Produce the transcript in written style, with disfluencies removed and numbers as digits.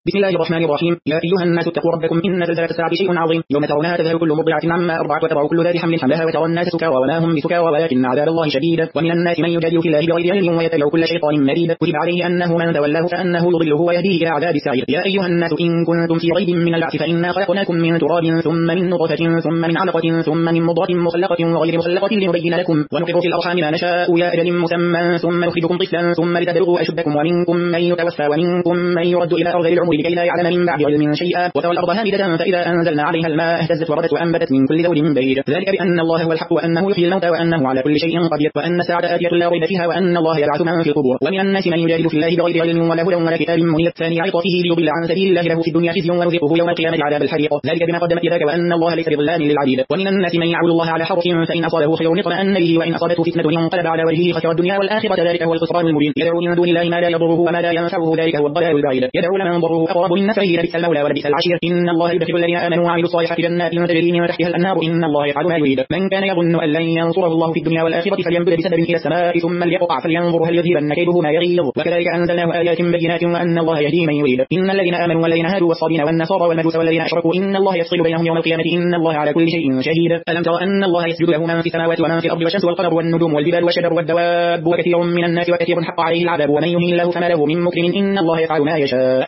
بسم الله الرحمن الرحيم. يا أيها الناس اتقوا ربكم إن زلزلة الساعة شيء عظيم، يوم ترونها تذهل كل مرضعة عما أرضعت وتضع كل ذات حمل حملها وترى الناس سكارى وما هم بسكارى ولكن عذاب الله شديد. ومن الناس من يجادل في الله بغير علم ويتبع كل شيطان مريد، كتب عليه أنه من تولاه فأنه يضله ويهديه إلى عذاب السعير. يا أيها الناس إن كنتم في ريب من البعث فإنا خلقناكم من تراب ثم من نطفة ثم من علقة ثم من مضغة مخلقة وغير مخلقة لنبين لكم ونقر في الأرحام ما نشاء إلى أجل مسمى ثم نخرجكم طفلا ثم لتبلغوا أشدكم ومنكم من يتوفى ومنكم من يرد إلى أرذل العمر لكي لا يعلم من بعد علم شيئا وترى الأرض هامدة فإذا أنزلنا عليها الماء اهتزت وربت وأنبتت من كل زوج بهيج، ذلك بأن الله هو الحق وأنه يحيي الموتى وأنه على كل شيء قدير وأن الساعة آتية لا ريب فيها وأن الله يبعث من في القبور. ومن الناس من يجادل في الله بغير علم ولا هدى ولا كتاب منير ثاني عطفه ليضل عن سبيل الله له في الدنيا خزي ونذيقه يوم القيامة عذاب الحريق، ذلك بما قدمت يداك وأن الله ليس بظلام للعبيد. ومن الناس من يعبد الله على حرف فإن أصابه خير اطمأن به وإن أصابته فتنة انقلب على وجهه خسر الدنيا والآخرة، ذلك هو الخسران المبين. يدعو من دون الله ما لا يضره وما لا ينفعه، ذلك هو الضلال البعيد. يدعو لمن ضره أقرب من نفعه لبئس المولى ولبئس العشير. إن الله يدخل الذين آمنوا وعملوا الصالحات جنات تجري من تحتها الأنهار إن الله يفعل ما يريد. من كان يظن أن لن ينصره الله في الدنيا والآخرة فليمدد بسبب إلى السماء ثم ليقطع فلينظر هل يذهبن كيده ما يغيظ، وكذلك أنزلناه آيات بينات وأن الله يهدي من يريد. إن الذين آمنوا والذين هادوا والصابين والنصارى والمجوس والذين أشركوا إن الله يفصل بينهم يوم القيامة إن الله على كل شيء شهيد. ألم تر أن الله يسجد له من في السماوات ومن في الأرض والشمس والقمر والنجوم والجبال والشجر والدواب وكثير من الناس وكثير حق عليه العذاب ومن يهن الله فما له من مكرم إن الله يفعل ما يشاء.